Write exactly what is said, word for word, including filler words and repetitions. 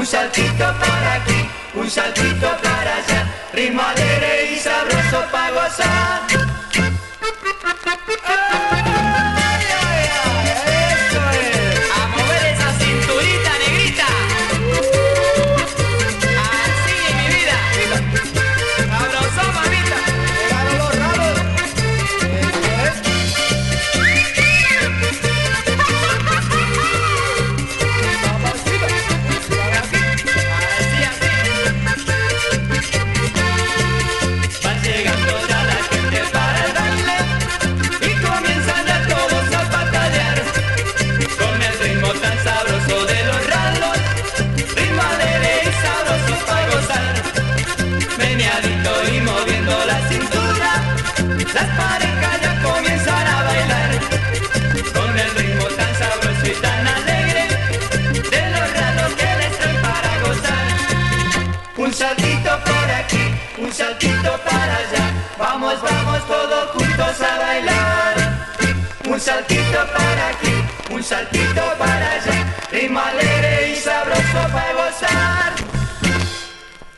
un saltito para aquí, un saltito para allá, ritmo alegre y sabroso para gozar. Y moviendo la cintura, las parejas ya comienzan a bailar con el ritmo tan sabroso y tan alegre de los ratos que les traen para gozar. Un saltito por aquí, un saltito para allá, vamos, vamos todos juntos a bailar. Un saltito para aquí, un saltito